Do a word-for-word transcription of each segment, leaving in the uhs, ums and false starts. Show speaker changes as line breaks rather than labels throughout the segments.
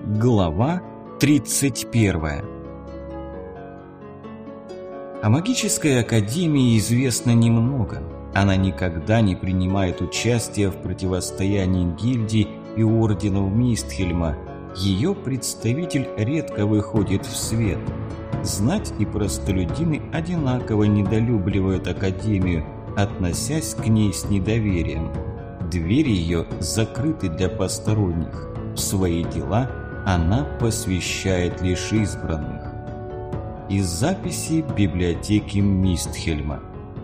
Глава тридцать первая. О магической академии известно немного. Она никогда не принимает участия в противостоянии гильдий и орденов Мистхельма. Ее представитель редко выходит в свет. Знать и простолюдины одинаково недолюбливают академию, относясь к ней с недоверием. Двери ее закрыты для посторонних. В свои дела она посвящает лишь избранных. Из записи библиотеки Мистхельма.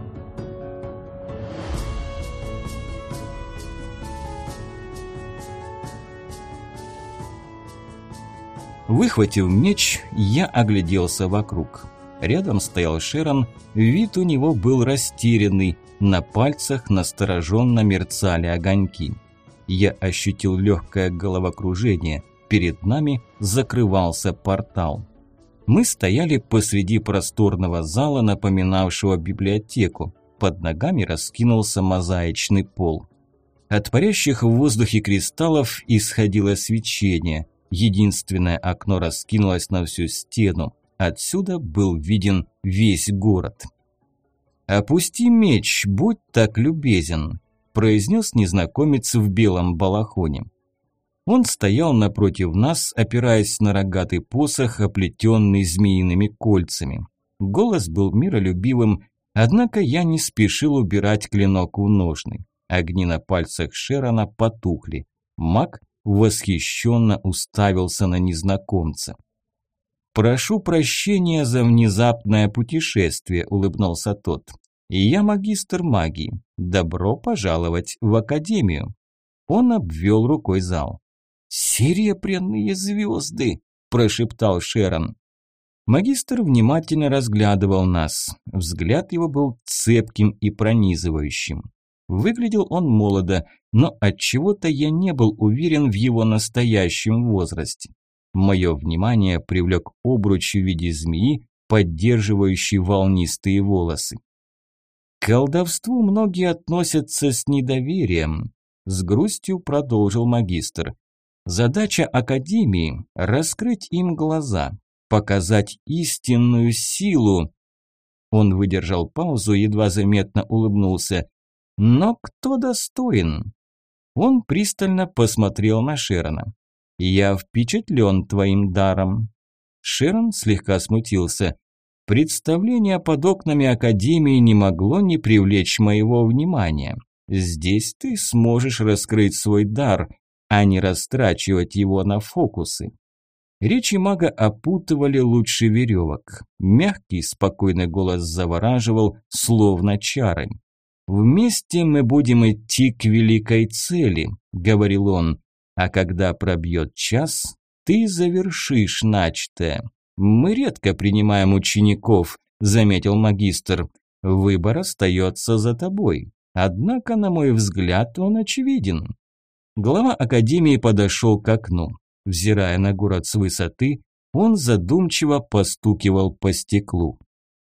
Выхватив меч, я огляделся вокруг. Рядом стоял Шерон, вид у него был растерянный, на пальцах настороженно мерцали огоньки. Я ощутил легкое головокружение, перед нами закрывался портал. Мы стояли посреди просторного зала, напоминавшего библиотеку. Под ногами раскинулся мозаичный пол. От парящих в воздухе кристаллов исходило свечение. Единственное окно раскинулось на всю стену. Отсюда был виден весь город. «Опусти меч, будь так любезен», – произнес незнакомец в белом балахоне. Он стоял напротив нас, опираясь на рогатый посох, оплетенный змеиными кольцами. Голос был миролюбивым, однако я не спешил убирать клинок в ножны. Огни на пальцах Шерона потухли. Маг восхищенно уставился на незнакомца. «Прошу прощения за внезапное путешествие», – улыбнулся тот. «Я магистр магии. Добро пожаловать в академию». Он обвел рукой зал. «Серебряные звезды!» – прошептал Шерон. Магистр внимательно разглядывал нас. Взгляд его был цепким и пронизывающим. Выглядел он молодо, но отчего-то я не был уверен в его настоящем возрасте. Мое внимание привлек обруч в виде змеи, поддерживающий волнистые волосы. К колдовству многие относятся с недоверием, с грустью продолжил магистр. Задача академии – раскрыть им глаза, показать истинную силу. Он выдержал паузу, едва заметно улыбнулся. Но кто достоин? Он пристально посмотрел на Шерона. «Я впечатлен твоим даром». Шерон слегка смутился. «Представление под окнами академии не могло не привлечь моего внимания. Здесь ты сможешь раскрыть свой дар, а не растрачивать его на фокусы». Речи мага опутывали лучше веревок. Мягкий, спокойный голос завораживал, словно чары. «Вместе мы будем идти к великой цели», – говорил он. «А когда пробьет час, ты завершишь начатое. Мы редко принимаем учеников», – заметил магистр. «Выбор остается за тобой. Однако, на мой взгляд, он очевиден». Глава академии подошел к окну. Взирая на город с высоты, он задумчиво постукивал по стеклу.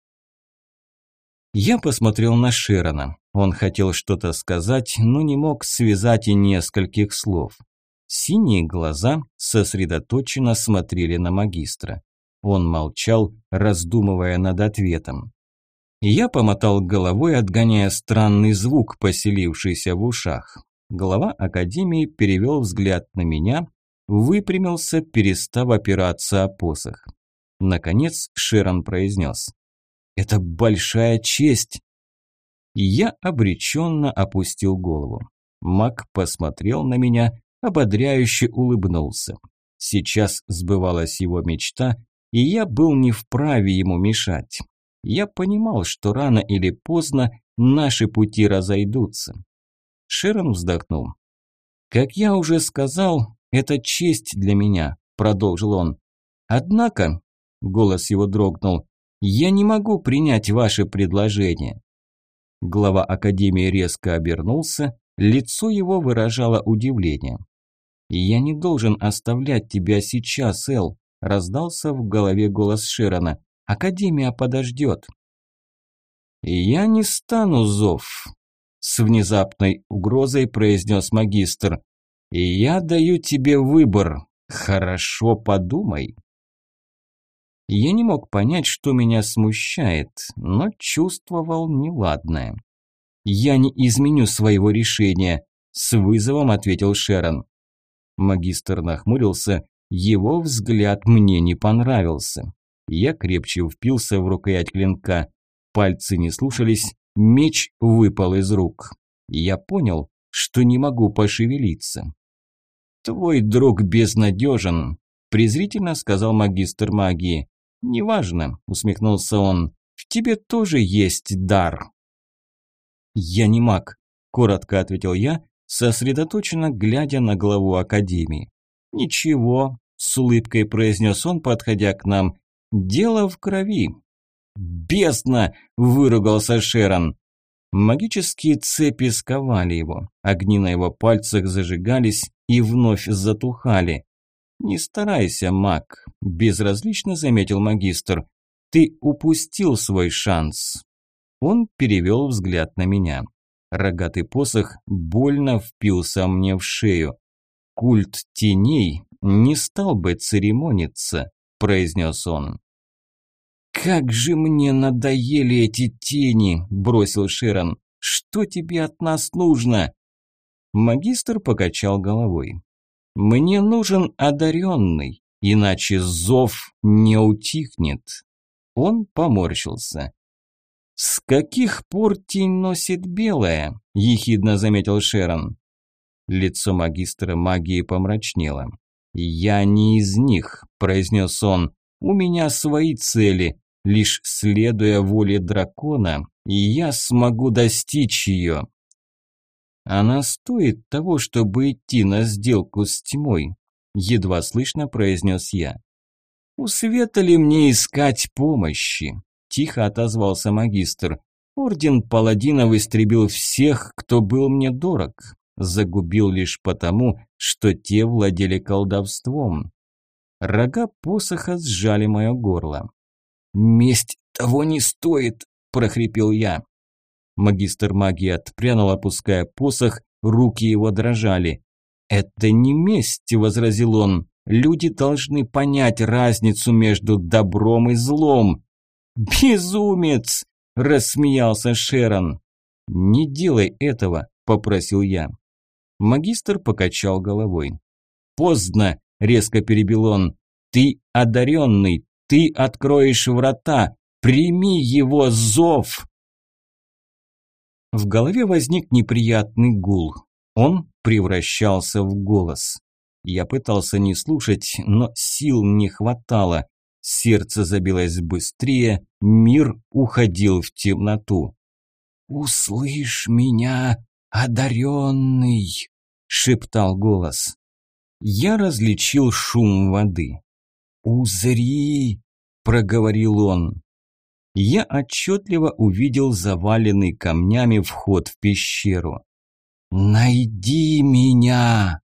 Я посмотрел на Шерона. Он хотел что-то сказать, но не мог связать и нескольких слов. Синие глаза сосредоточенно смотрели на магистра. Он молчал, раздумывая над ответом. Я помотал головой, отгоняя странный звук, поселившийся в ушах. Глава академии перевел взгляд на меня, выпрямился, перестав опираться о посох. Наконец Шерон произнес: «Это большая честь». Я обреченно опустил голову. Маг посмотрел на меня, ободряюще улыбнулся. Сейчас сбывалась его мечта, и я был не вправе ему мешать. Я понимал, что рано или поздно наши пути разойдутся. Шерон вздохнул. «Как я уже сказал, это честь для меня», – продолжил он. «Однако», – голос его дрогнул, – «я не могу принять ваше предложение». Глава академии резко обернулся, лицо его выражало удивление. «Я не должен оставлять тебя сейчас, Эл», – раздался в голове голос Шерона. «Академия подождет». «Я не стану, Зов», – с внезапной угрозой произнес магистр. «И я даю тебе выбор. Хорошо подумай. Я не мог понять, что меня смущает, но чувствовал неладное. «Я не изменю своего решения», – с вызовом ответил Шерон. Магистр нахмурился, его взгляд мне не понравился. Я крепче впился в рукоять клинка. Пальцы не слушались, меч выпал из рук. Я понял, что не могу пошевелиться. «Твой друг безнадежен», – презрительно сказал магистр магии. «Неважно», – усмехнулся он, – «в тебе тоже есть дар». «Я не маг», – коротко ответил я, сосредоточенно глядя на главу академии. «Ничего», – с улыбкой произнес он, подходя к нам, – «дело в крови». «Бездна!» – выругался Шерон. Магические цепи сковали его, огни на его пальцах зажигались и вновь затухали. «Не старайся, маг», – безразлично заметил магистр. «Ты упустил свой шанс». Он перевел взгляд на меня. Рогатый посох больно впился мне в шею. «Культ теней не стал бы церемониться», – произнес он. «Как же мне надоели эти тени!» – бросил Шерон. «Что тебе от нас нужно?» Магистр покачал головой. «Мне нужен одаренный, иначе зов не утихнет». Он поморщился. «С каких пор тень носит белое?» – ехидно заметил Шерон. Лицо магистра магии помрачнело. «Я не из них», – произнес он. «У меня свои цели. Лишь следуя воле дракона, я смогу достичь ее». «Она стоит того, чтобы идти на сделку с тьмой», – едва слышно произнес я. «У света ли мне искать помощи?» – тихо отозвался магистр. «Орден паладинов истребил всех, кто был мне дорог. Загубил лишь потому, что те владели колдовством». Рога посоха сжали мое горло. «Месть того не стоит», – прохрипел я. Магистр магии отпрянул, опуская посох, руки его дрожали. «Это не месть», – возразил он. «Люди должны понять разницу между добром и злом». «Безумец!» – рассмеялся Шерон. «Не делай этого», – попросил я. Магистр покачал головой. «Поздно», – резко перебил он. «Ты одаренный, ты откроешь врата, прими его зов». В голове возник неприятный гул. Он превращался в голос. Я пытался не слушать, но сил не хватало. Сердце забилось быстрее, мир уходил в темноту. «Услышь меня, одаренный!» – шептал голос. Я различил шум воды. «Узри!» – проговорил он. Я отчетливо увидел заваленный камнями вход в пещеру. «Найди меня!»